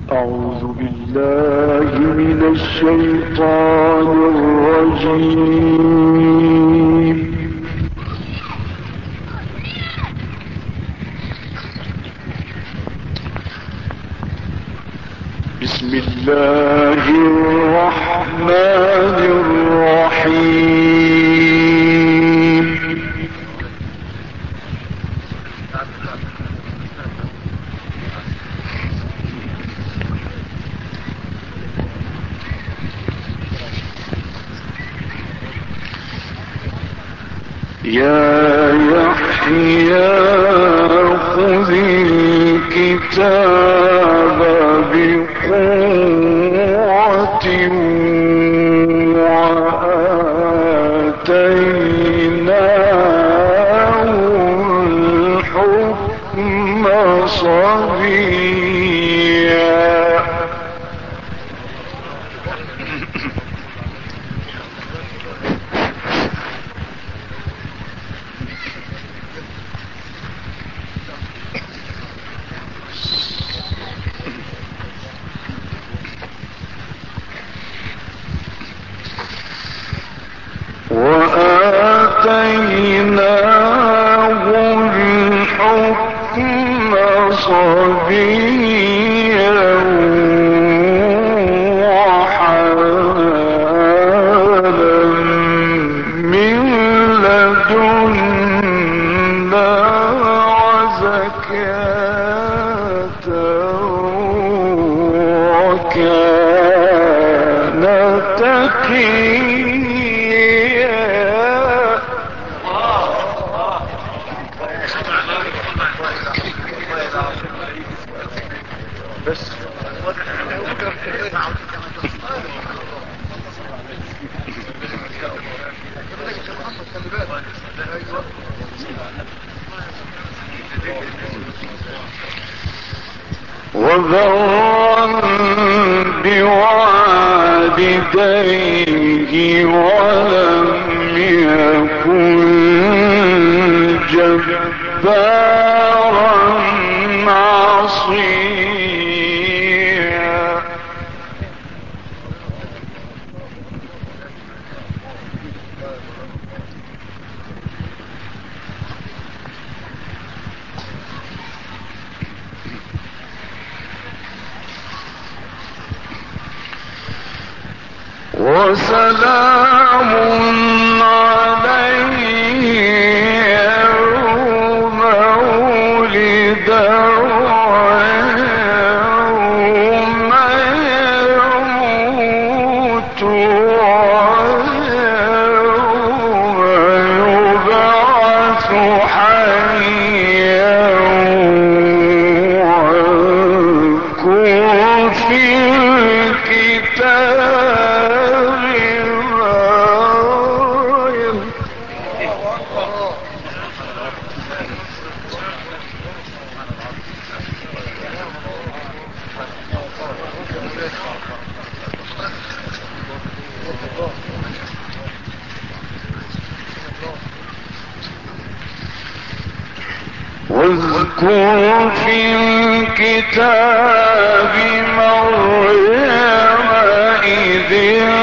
أعوذ بالله من الشيطان الرجيم. بسم الله الرحمن الرحيم. يا يحيى خذ الكتاب بقوة وآتيناه الحكم صبيا. وآتيناه الحكم صبيا وحنانا من لدنا وزكاة وكان تقيا. بس وبرا بوالديه ولم يكن جبارا عصيا. وسلام عليه يوم ولد ويوم يموت ويوم يبعث حيا واذكر في الكتاب واذكر في الكتاب مريم إذ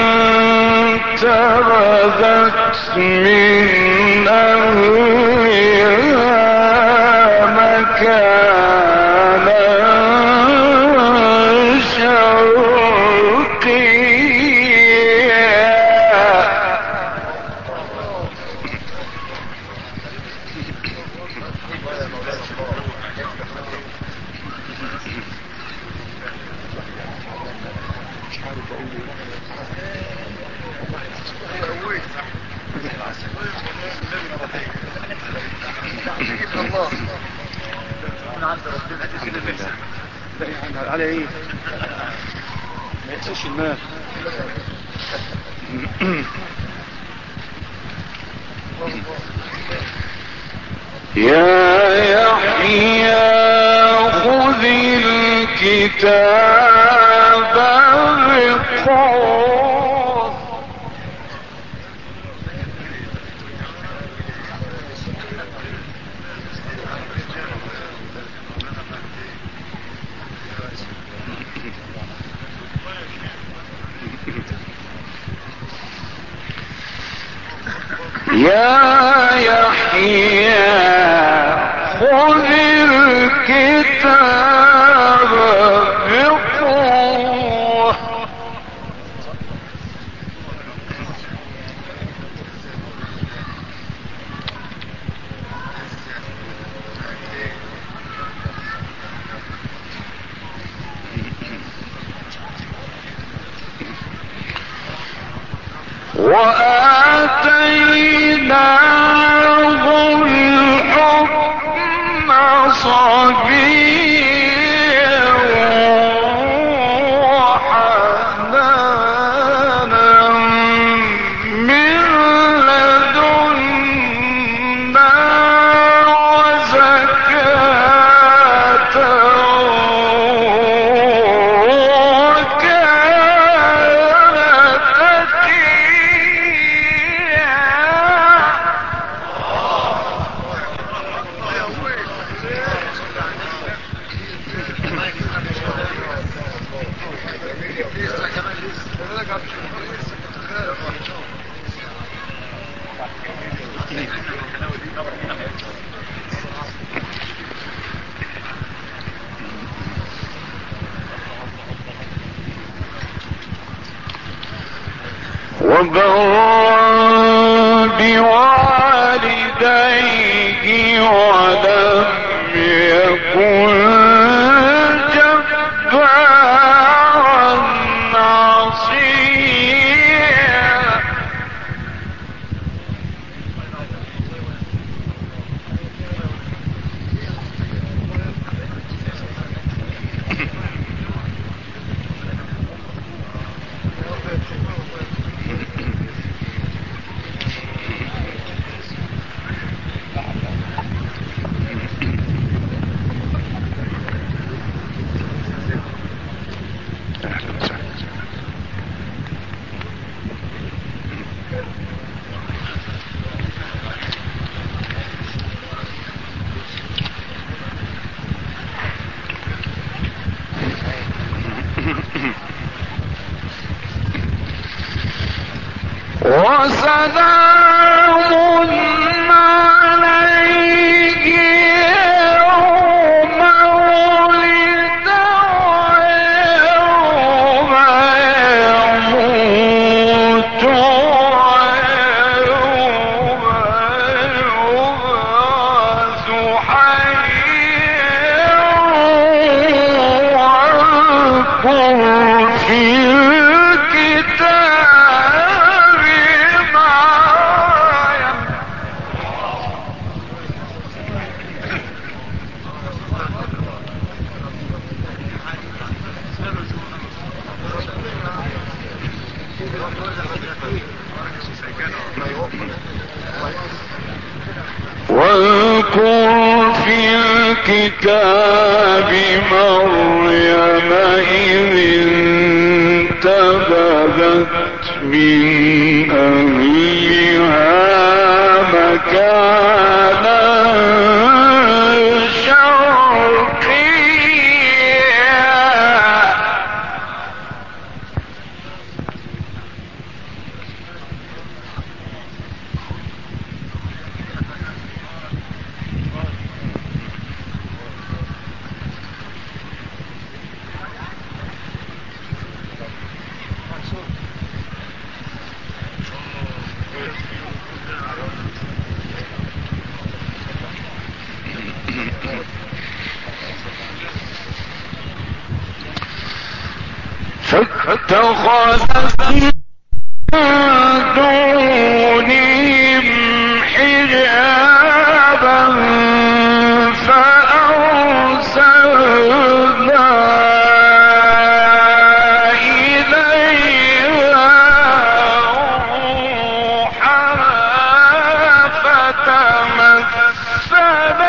انتبذت من أهلها مكانا شرقيا. على ايه ما يحسش المال. يا يحيى خذ الكتاب بقوة. يحيى خذ الكتاب بقوة. وآتيناه الحكم صبيا وحنانا من لدنا وزكاة وبرا بوالديه ولم يكن جبارا عصيا. وسلام عليه يوم ولد ويوم يموت ويوم يبعث حيا. واذكر في الكتاب مريم. واذكر في الكتاب مريم إذ انتبذت من أهلها مكانا شرقيا. فاتخذت من دونهم حجابا فأرسلنا إليها روحنا فتمثل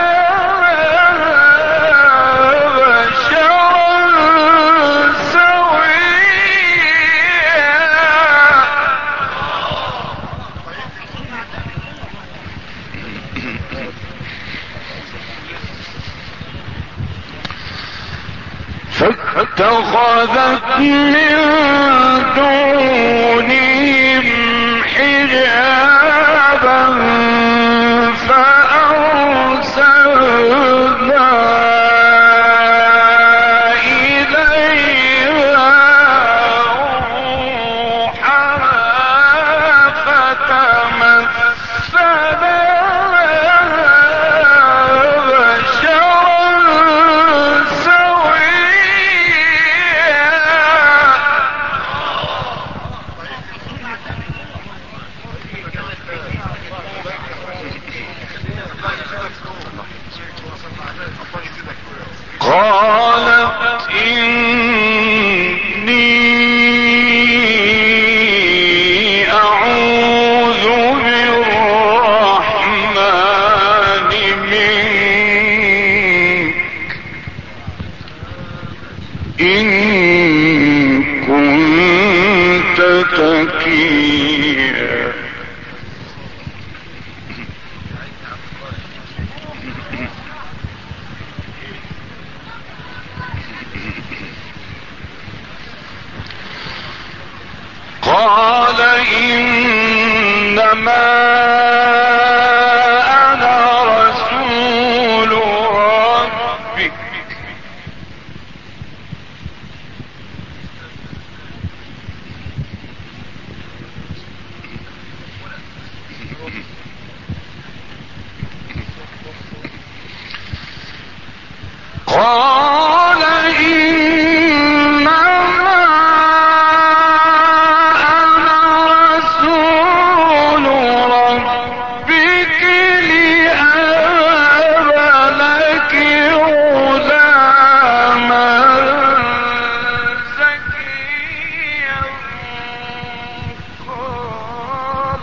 فاتخذت من دونهم حجابا قال إنما أنا رسول ربك قال إنما أنا رسول ربك لأهب لك غلاما زكيا قال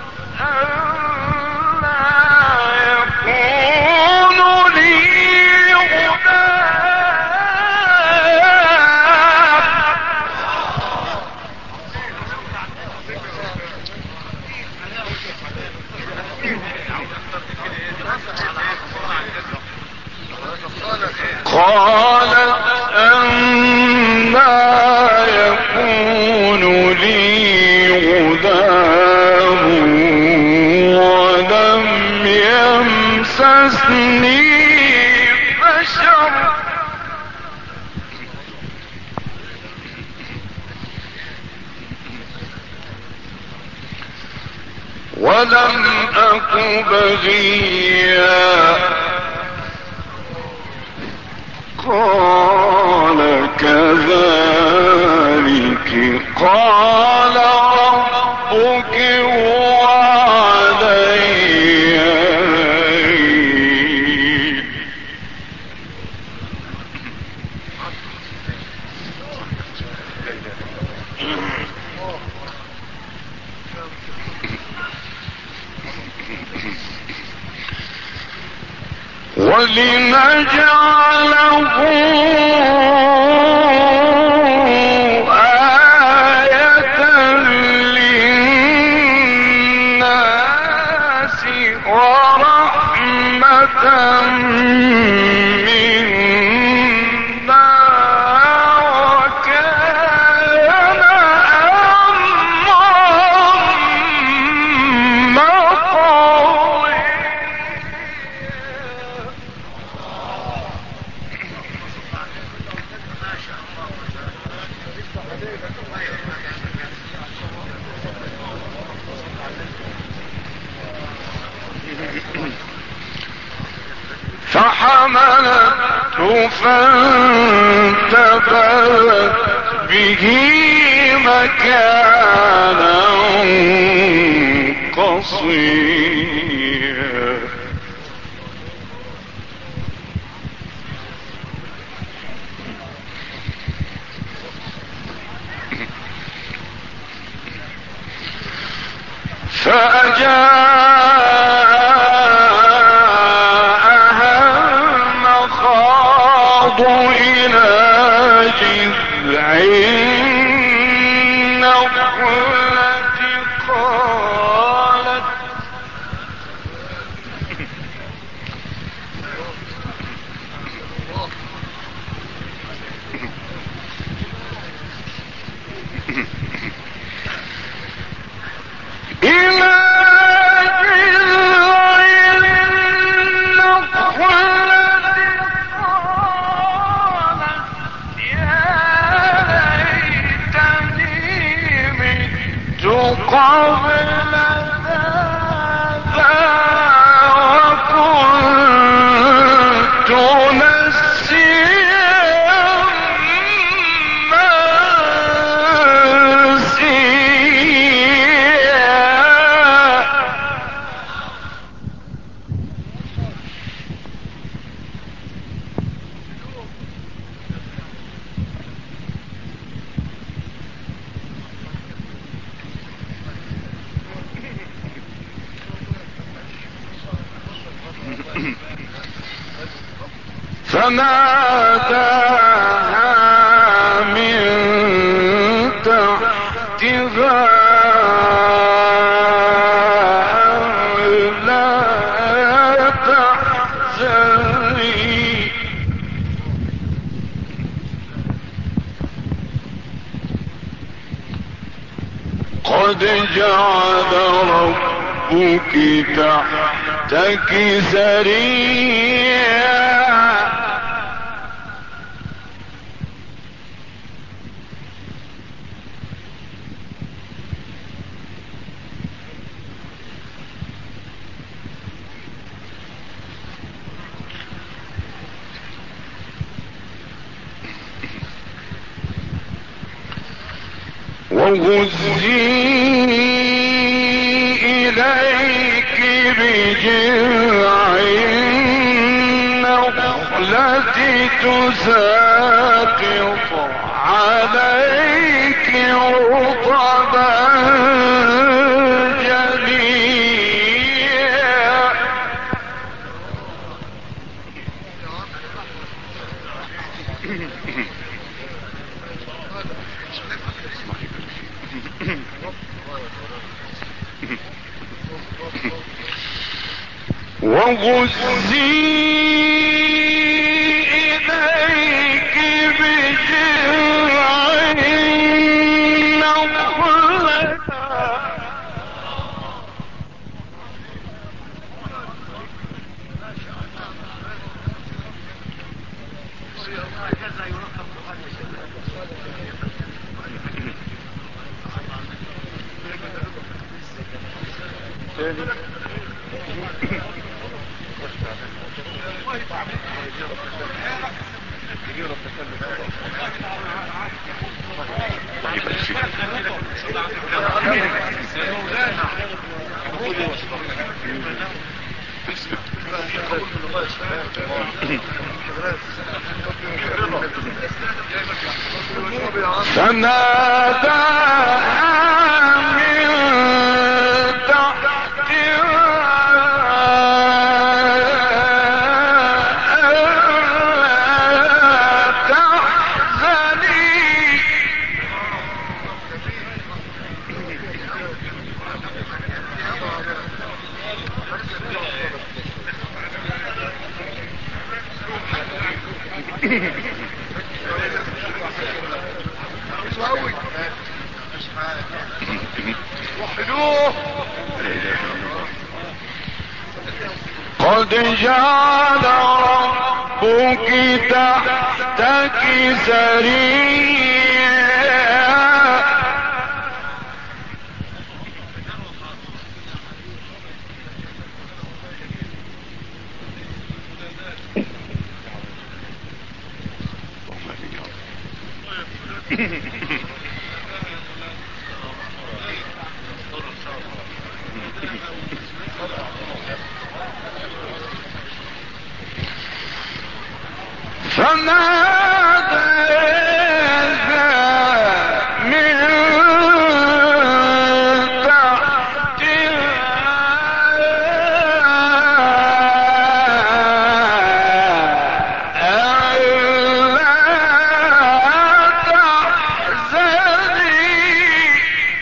أنا يكون لي قال أنى يكون لي غلام ولم يمسسني بشر ولم أك بغيا قال كذلك قال ربك هو علي هين ولنجعله آية للناس ورحمة منا وكان أمرا مقضيا فحملته فانتبذت به مكانا قصيا فأجاءها المخاض إلى جذع النخلة قالت إلى قبل ذا وكنت نسيا فناداها من تحتها ألا تحزني قد جعل ربك تحتك سريا وهزي إليك بجذع النخلة تساقط عليك رطبا جنيا وهزي إليك بجذع النخلة فناداها من تحتها ألا تحزني قد جعل ربك تحتك سريا فناداها من تحتها ألا تحزني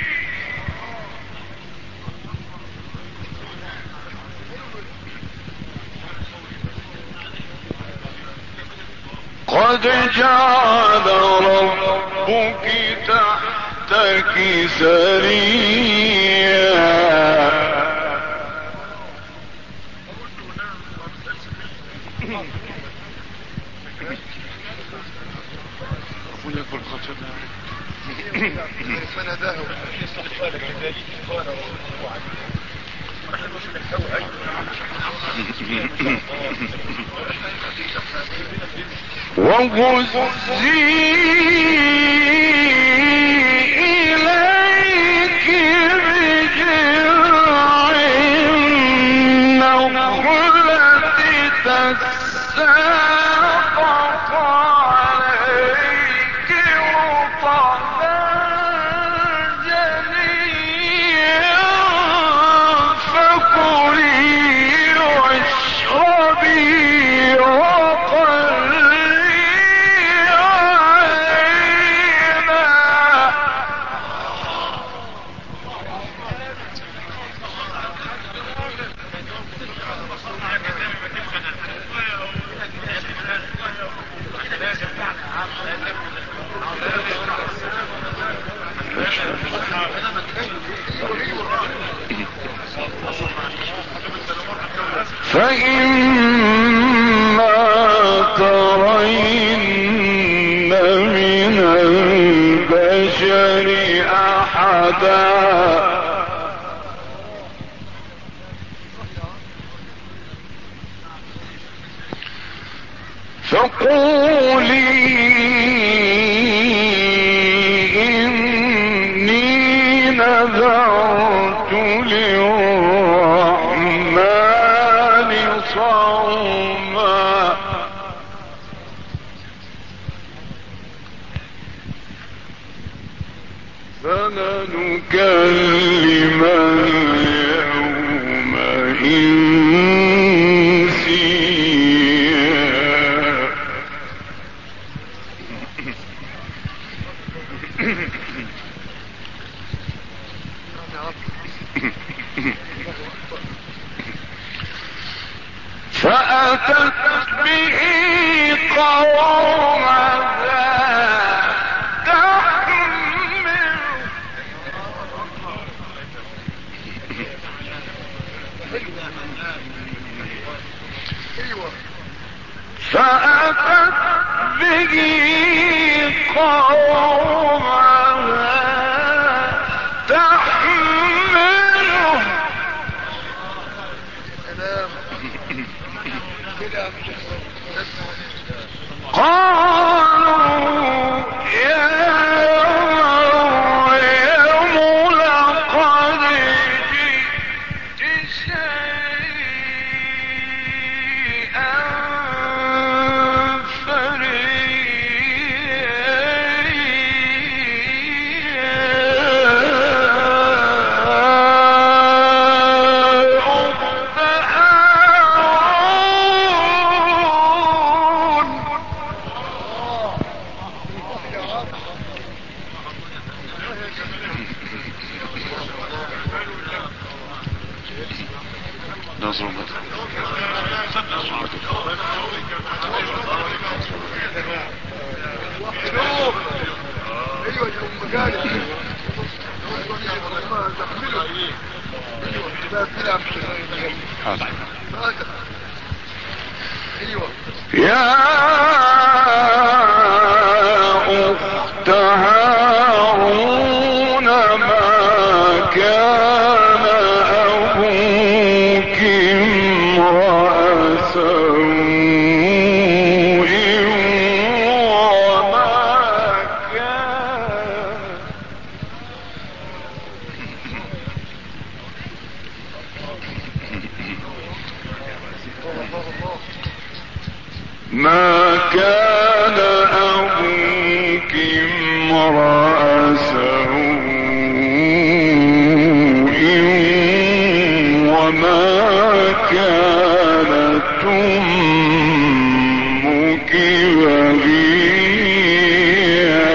قد جعل ربك تحتك سريا وهزي إليك بجذع النخلة تساقط عليك رطبا جنيا فكلي واشربي وقري عينا. فإما ترين من البشر أحدا فقولي إني نذرت للرحمن صوما فلنكلم اليوم إنسيا. فأتت به قومها تحمل فأتت به قومها تحمله قالوا يا مريم لقد جئت شيئا يا أخت هارون ما كان أبوك امرأ سوء وما كان أبوك امرأ سوء وما كانت أمك بغيا.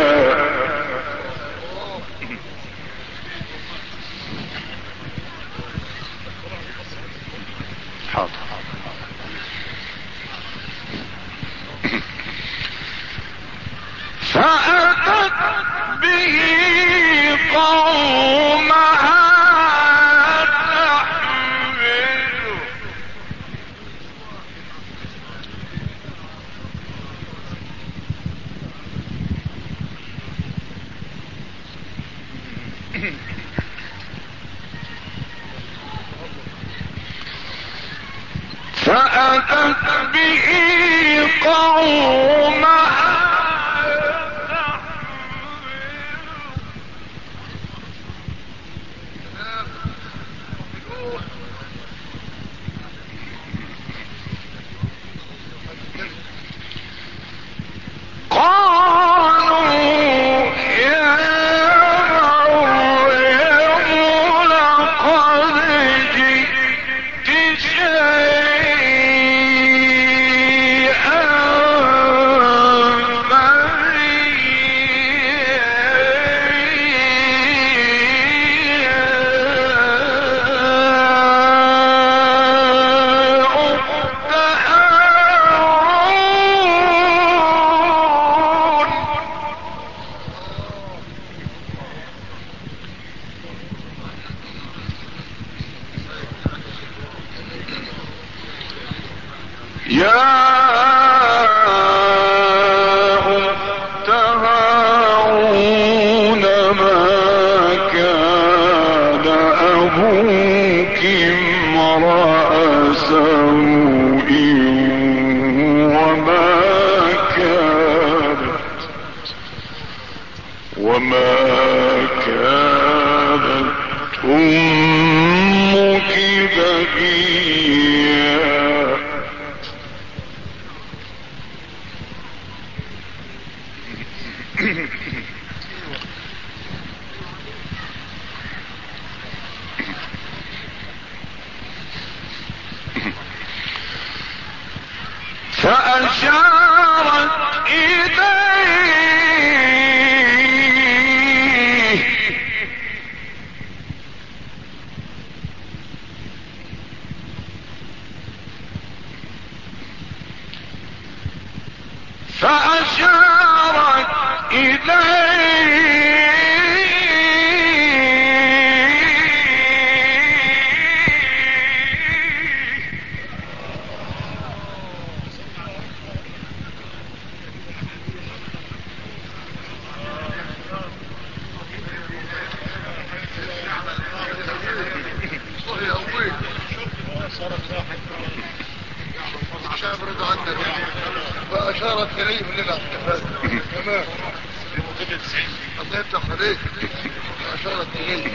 فأتت به فأتت به قومها قالوا يا مريم لقد جئت شيئا يا أخت هارون ما كان أبوك امرأ سوء وما كانت أمك بغيا. فأشارت إليه فأشارت إليه من الاحتفال تمام الله يفتح عليك. فأشارت إليه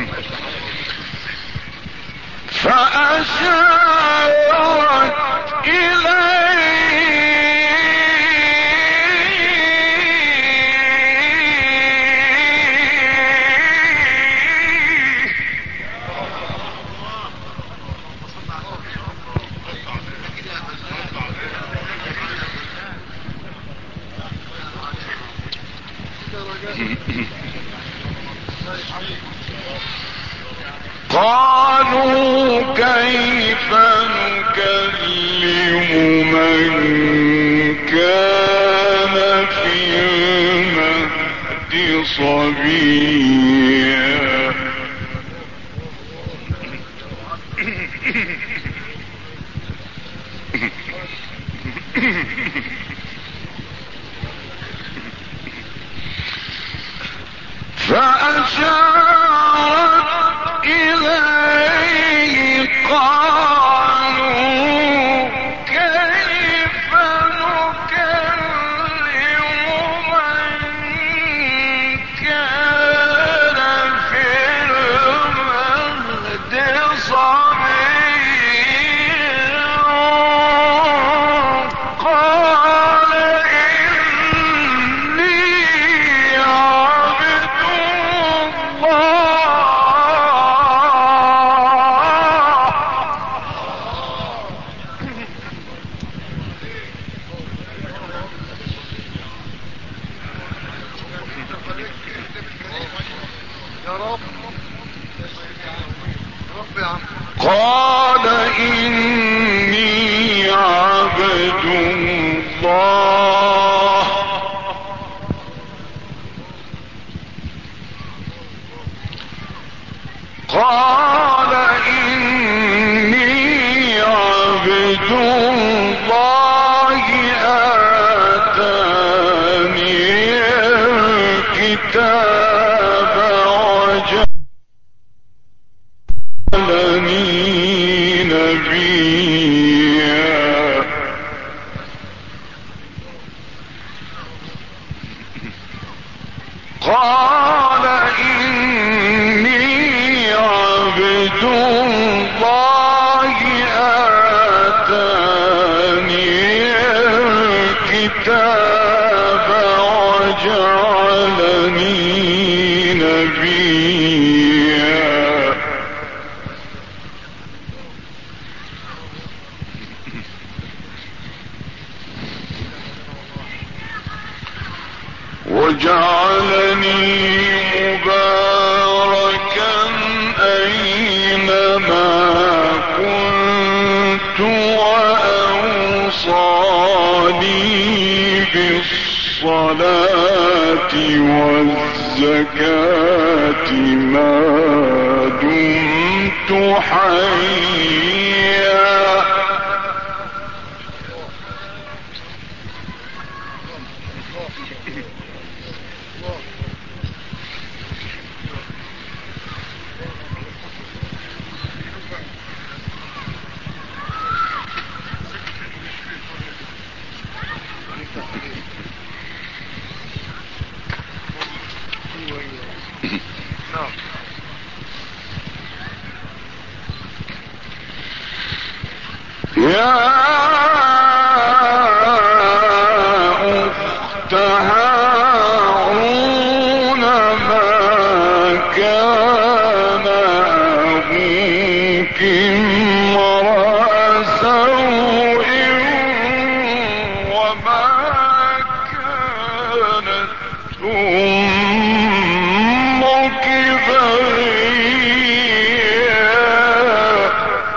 قالوا كيف نكلم من كان في المهد صبيا. فأشارت إليه قالوا كيف نكلم من كان في المهد صبيا. قال إني عبد يا رب يا عم. قال إني عبد الله قال إني عبد الله آتاني الكتاب قال إني عبد الله آتاني الكتاب وجعلني نبيا مباركا أينما كنت وأوصاني بالصلاة والزكاة ما دمت حيا. يا أخت هارون ما كان أبوك امرأ سوء وما كانت أمك بغيا.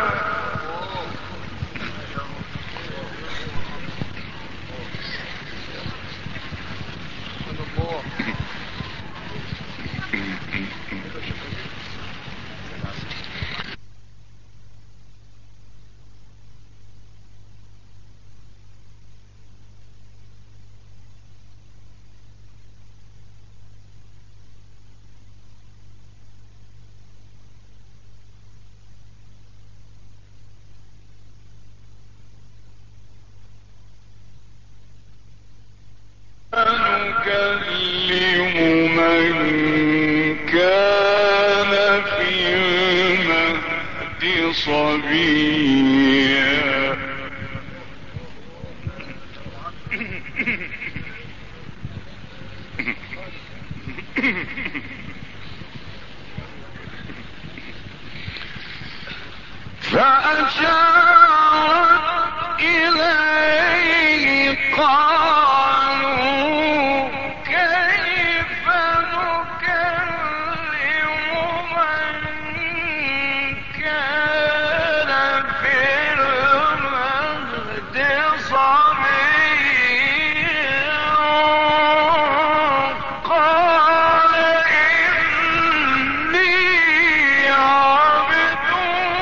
نكلم من كان في المهد صبيا. فأشارت إليه قالوا كيف نكلم من كان في المهد صبيا. قال إني عبد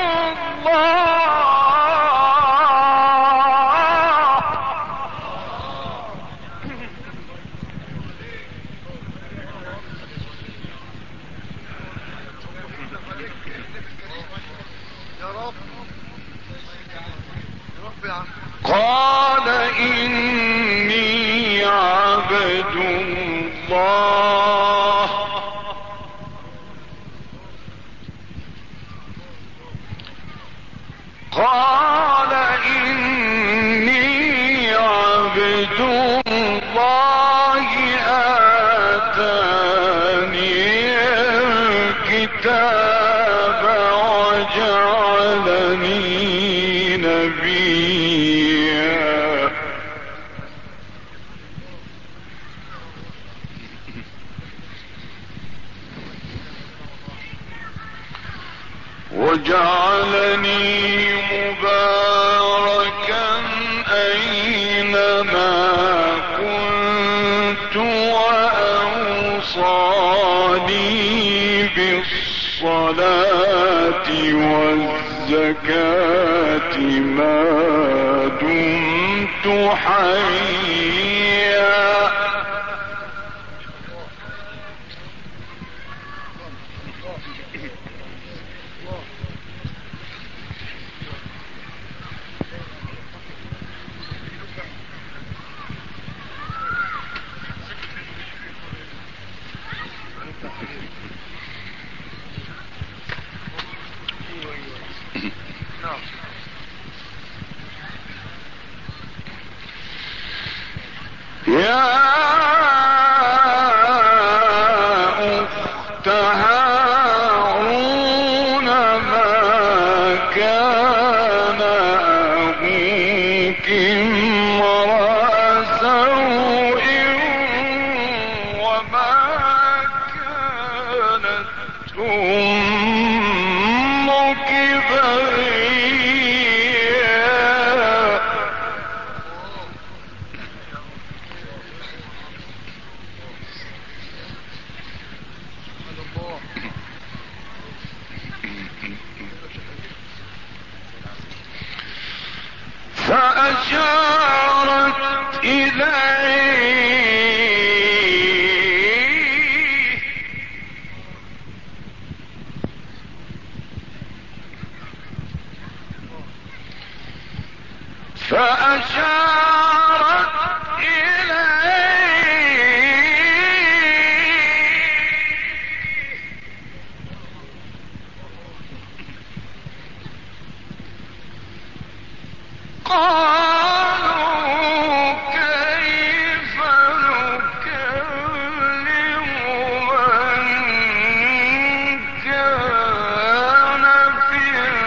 قال إني عبد الله قال إني عبد الله آتاني الكتاب وجعلني نبيا. وجعلني مباركا أينما كنت وأوصاني بالصلاة والزكاة ما دمت حيا. أمك بغيا فأشارت إليه قالوا كيف نكلم من كان في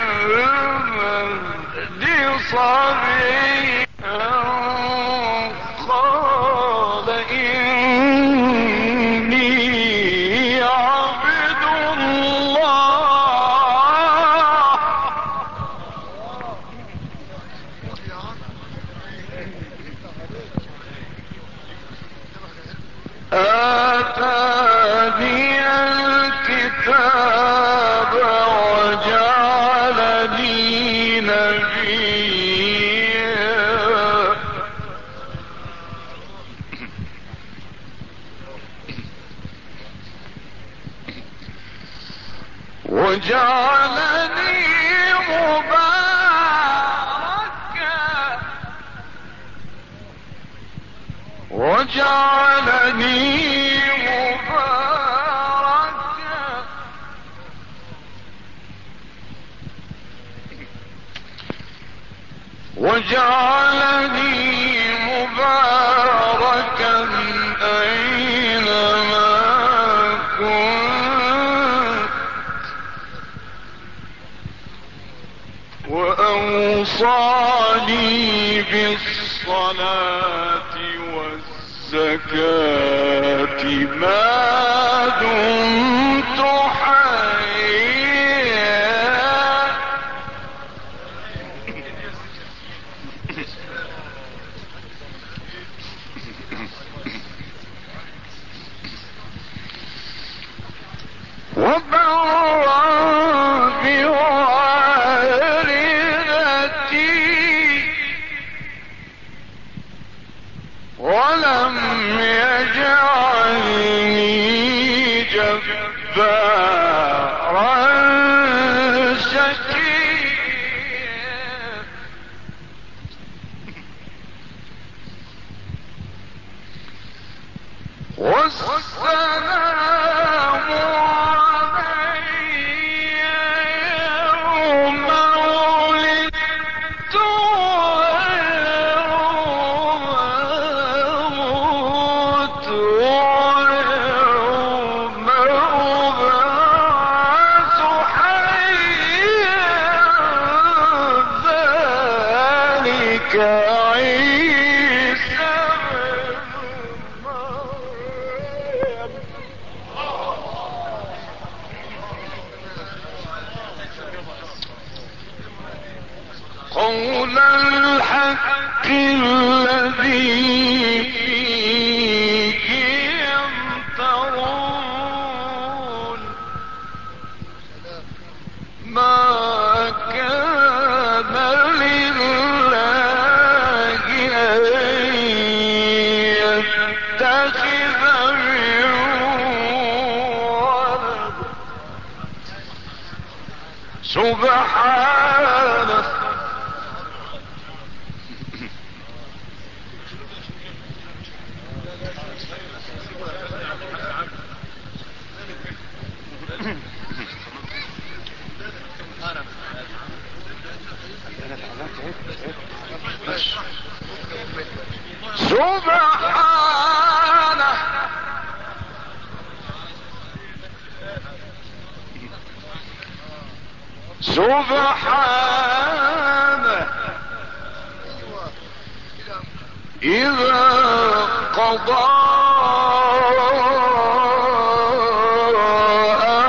المهد صبيا قال إني عبد الله آتاني الكتاب وجعلني نبيا وجعلني مباركا مباركا أينما كنت وأوصاني بالصلاة والزكاة ما دمت حيا وبرا بوالدتي ولم يجعلني جبارا شقيا والسلام علي يوم ولدت ويوم أموت ويوم أبعث حيا ذلك عيسى بن مريم قول الحق الذي فيه يمترون ما كان لله أن يتخذ من ولد سبحانه سبحانه سبحانه إذا قضى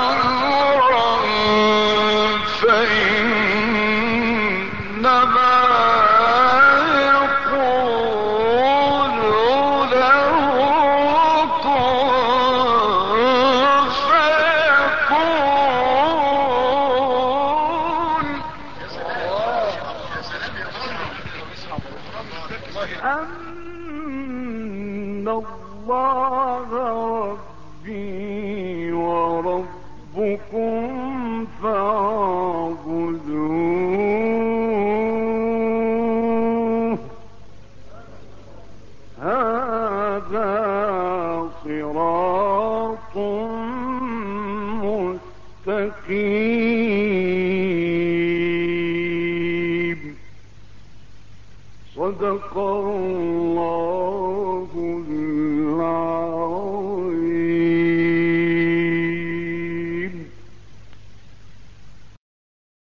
فقير